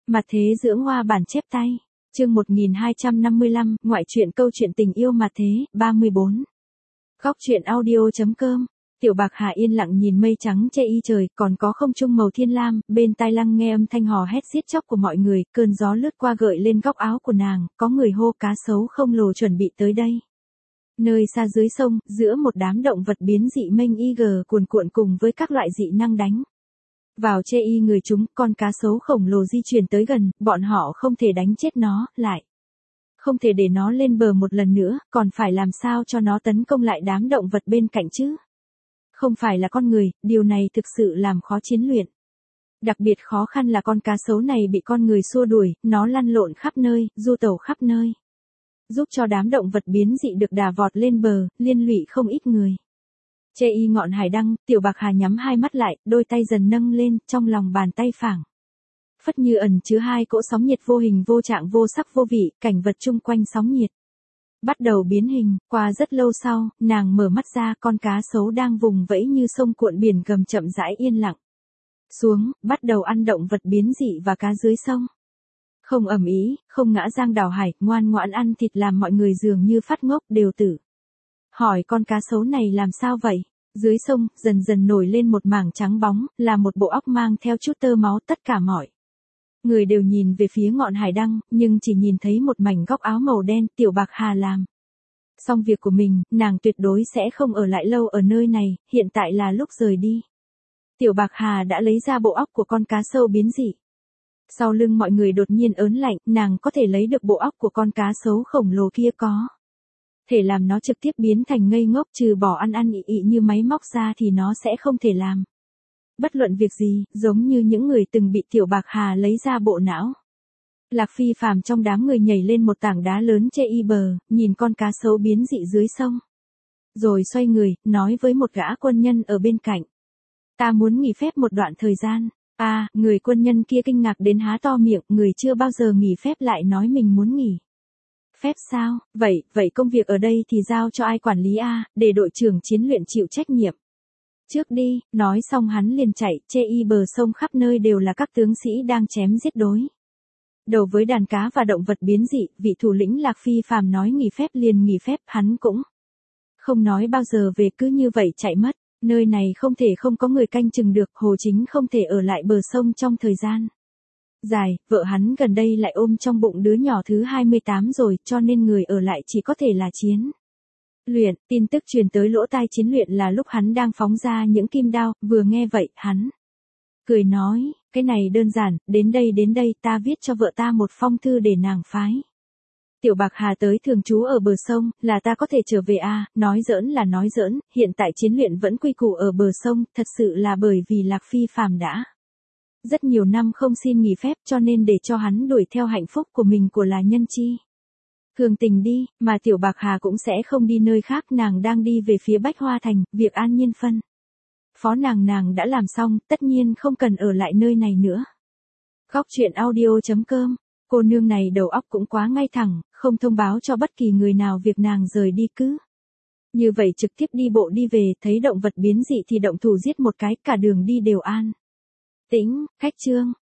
Mặt thế dưỡng hoa bản chép tay. Chương 1255, ngoại truyện câu chuyện tình yêu mặt thế, 34. Góc truyện audio.com. Tiểu Bạc Hà yên lặng nhìn mây trắng che y trời, còn có không trung màu thiên lam, bên tai lắng nghe âm thanh hò hét giết chóc của mọi người, cơn gió lướt qua gợi lên góc áo của nàng, có người hô cá sấu không lồ chuẩn bị tới đây. Nơi xa dưới sông, giữa một đám động vật biến dị mênh IG cuồn cuộn cùng với các loại dị năng đánh vào chê y người chúng, con cá sấu khổng lồ di chuyển tới gần, bọn họ không thể đánh chết nó, lại không thể để nó lên bờ một lần nữa, còn phải làm sao cho nó tấn công lại đám động vật bên cạnh chứ. Không phải là con người, điều này thực sự làm khó chiến luyện. Đặc biệt khó khăn là con cá sấu này bị con người xua đuổi, nó lăn lộn khắp nơi, du tẩu khắp nơi, giúp cho đám động vật biến dị được đà vọt lên bờ, liên lụy không ít người. Chê y ngọn hải đăng, Tiểu Bạc Hà nhắm hai mắt lại, đôi tay dần nâng lên, trong lòng bàn tay phảng phất như ẩn chứa hai cỗ sóng nhiệt vô hình vô trạng vô sắc vô vị, cảnh vật chung quanh sóng nhiệt bắt đầu biến hình. Qua rất lâu sau, nàng mở mắt ra, con cá sấu đang vùng vẫy như sông cuộn biển gầm chậm rãi yên lặng xuống, bắt đầu ăn động vật biến dị và cá dưới sông. Không ầm ĩ, không ngã giang đảo hải, ngoan ngoãn ăn thịt làm mọi người dường như phát ngốc đều tử. Hỏi con cá sấu này làm sao vậy? Dưới sông, dần dần nổi lên một mảng trắng bóng, là một bộ óc mang theo chút tơ máu, tất cả mọi người đều nhìn về phía ngọn hải đăng, nhưng chỉ nhìn thấy một mảnh góc áo màu đen. Tiểu Bạc Hà làm xong việc của mình, nàng tuyệt đối sẽ không ở lại lâu ở nơi này, hiện tại là lúc rời đi. Tiểu Bạc Hà đã lấy ra bộ óc của con cá sấu biến dị. Sau lưng mọi người đột nhiên ớn lạnh, nàng có thể lấy được bộ óc của con cá sấu khổng lồ kia có thể làm nó trực tiếp biến thành ngây ngốc, trừ bỏ ăn ị như máy móc ra thì nó sẽ không thể làm bất luận việc gì, giống như những người từng bị Tiểu Bạc Hà lấy ra bộ não. Lạc Phi phàm trong đám người nhảy lên một tảng đá lớn che y bờ, nhìn con cá sấu biến dị dưới sông. Rồi xoay người, nói với một gã quân nhân ở bên cạnh. Ta muốn nghỉ phép một đoạn thời gian. Người quân nhân kia kinh ngạc đến há to miệng, người chưa bao giờ nghỉ phép lại nói mình muốn nghỉ phép sao? Vậy công việc ở đây thì giao cho ai quản lý để đội trưởng chiến luyện chịu trách nhiệm. Trước đi, nói xong hắn liền chạy, chê y bờ sông khắp nơi đều là các tướng sĩ đang chém giết đối đầu với đàn cá và động vật biến dị. Vị thủ lĩnh Lạc Phi phàm nói nghỉ phép liền nghỉ phép, hắn cũng không nói bao giờ về, cứ như vậy chạy mất. Nơi này không thể không có người canh chừng được, Hồ Chính không thể ở lại bờ sông trong thời gian dài, vợ hắn gần đây lại ôm trong bụng đứa nhỏ thứ 28 rồi, cho nên người ở lại chỉ có thể là chiến luyện. Tin tức truyền tới lỗ tai chiến luyện là lúc hắn đang phóng ra những kim đao, vừa nghe vậy, hắn cười nói, cái này đơn giản, đến đây, ta viết cho vợ ta một phong thư để nàng phái Tiểu Bạc Hà tới thường trú ở bờ sông, là ta có thể trở về nói giỡn là nói giỡn, hiện tại chiến luyện vẫn quy củ ở bờ sông, thật sự là bởi vì Lạc Phi phàm đã rất nhiều năm không xin nghỉ phép, cho nên để cho hắn đuổi theo hạnh phúc của mình của là nhân chi thường tình đi, mà Tiểu Bạc Hà cũng sẽ không đi nơi khác, nàng đang đi về phía Bách Hoa Thành, việc An Nhiên phân phó nàng đã làm xong, tất nhiên không cần ở lại nơi này nữa. Góc truyện audio.com. Cô nương này đầu óc cũng quá ngay thẳng, không thông báo cho bất kỳ người nào việc nàng rời đi, cứ như vậy trực tiếp đi bộ đi về, thấy động vật biến dị thì động thủ giết một cái, cả đường đi đều an tĩnh. Khách trương,